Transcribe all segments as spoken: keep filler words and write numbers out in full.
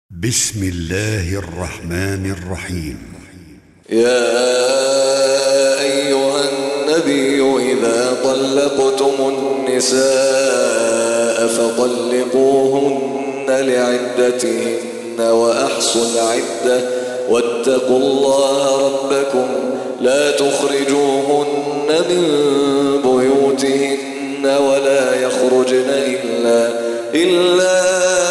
بسم الله الرحمن الرحيم. يا أيها النبي إذا طلقتم النساء فطلقوهن لعدتهن وأحصوا العدة واتقوا الله ربكم لا تخرجوهن من بيوتهن ولا يخرجن إلا إلا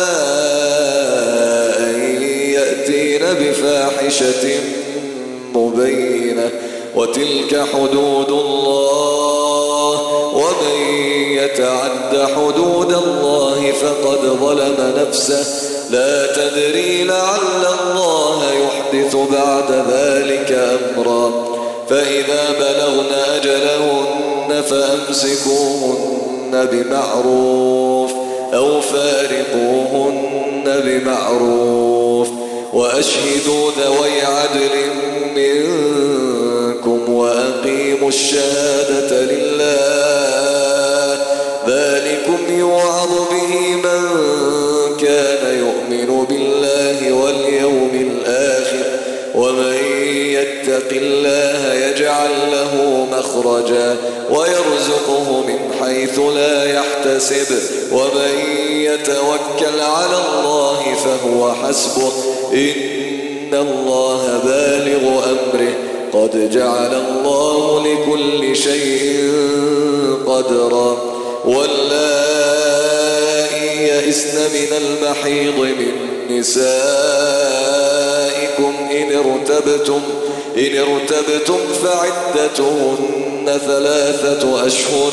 بفاحشة مبينة وتلك حدود الله ومن يتعد حدود الله فقد ظلم نفسه لا تدري لعل الله يحدث بعد ذلك أمرا فإذا بلغن أجلهن فأمسكوهن بمعروف أو فارقوهن بمعروف وأشهدوا ذوي عدل منكم وأقيموا الشهادة لله ذلكم يوعظ به من كان يؤمن بالله واليوم الآخر ومن يتق الله يجعل له مخرجا ويرزقه من حيث لا يحتسب ومن يتوكل على الله فهو حسبه إن الله بالغ أمره قد جعل الله لكل شيء قدرا واللائي يئسن من المحيض من نسائكم إن ارتبتم إن ارتبتم فعدتهن ثلاثة أشهر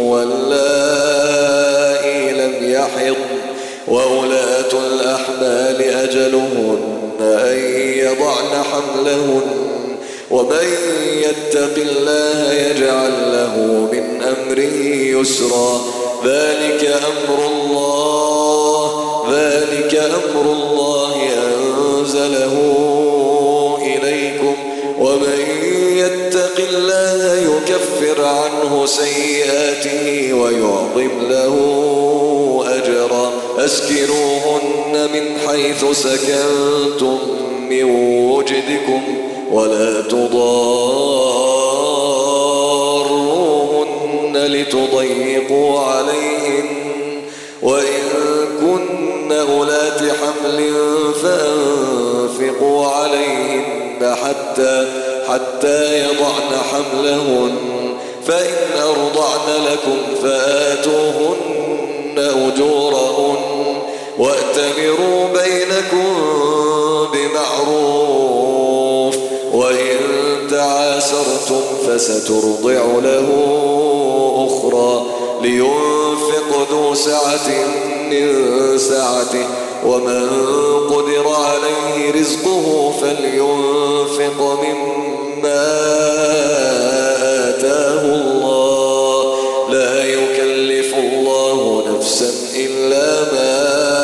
واللائي لم يحضن وأولاة الأحمال أجلهن أن يضعن حملهن ومن يتق الله يجعل له من أمره يسرا ذلك أمر الله ذلك أمر الله أنزله إليكم ومن يتق الله يكفر عنه سيئاته ويعظم له أجرا أسكنوهن من حيث سكنتم من وجدكم ولا تضاروهن لتضيقوا عليهن وإن كن أولات حمل فأنفقوا عليهن حتى حتى يضعن حملهن فإن أرضعن لكم فآتوهن أجورهن وأتمروا بينكم بمعروف وإن تعاسرتم فسترضع له أخرى لينفق ذو سعة من سعته ومن قدر عليه رزقه فلينفق مما آتاه الله لا يكلف الله نفسا إلا ما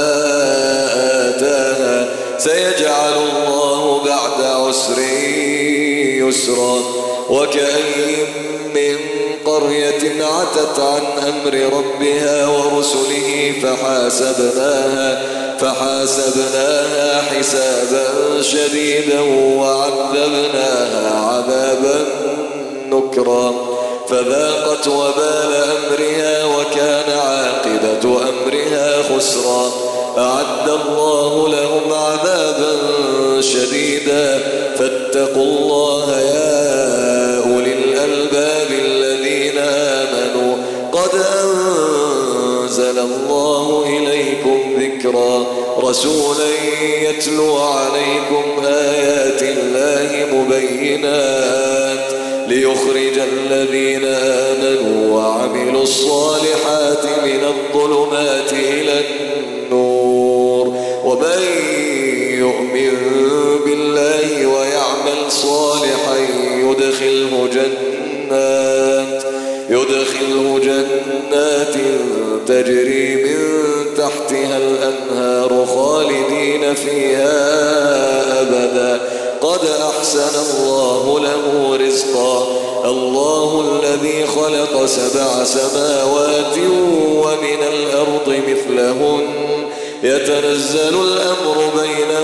آتاها سيجعل الله بعد عسر يسرا وكأين من قرية عتت عن أمر ربها ورسله فحاسبناها فحاسبناها حسابا شديدا وعذبناها عذابا نكرا فذاقت وبال أمرها وكان عاقبة أمرها خسرا أعد الله لهم عذابا شديدا فاتقوا الله يا أولي الألباب الذين آمنوا قد أنزل الله إليكم ذكرا رسولا يتلو عليكم آيات الله مبينات ليخرج الذين آمنوا وعملوا الصالحات من الظلمات إلى النور ومن يؤمن بالله ويعمل صالحا يدخله جنات يدخله جنات تجري من تحتها الأنهار خالدين فيها أبدا قد أحسن الله له رزقا الله الذي خلق سبع سماوات ومن الأرض مثلهن يتنزل الأمر بينهن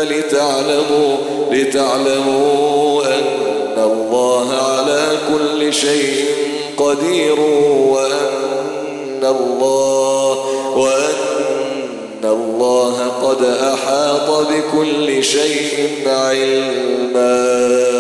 لتعلموا لتعلموا أن الله على كل شيء قدير وأن الله وأن الله قد أحاط بكل شيء علما.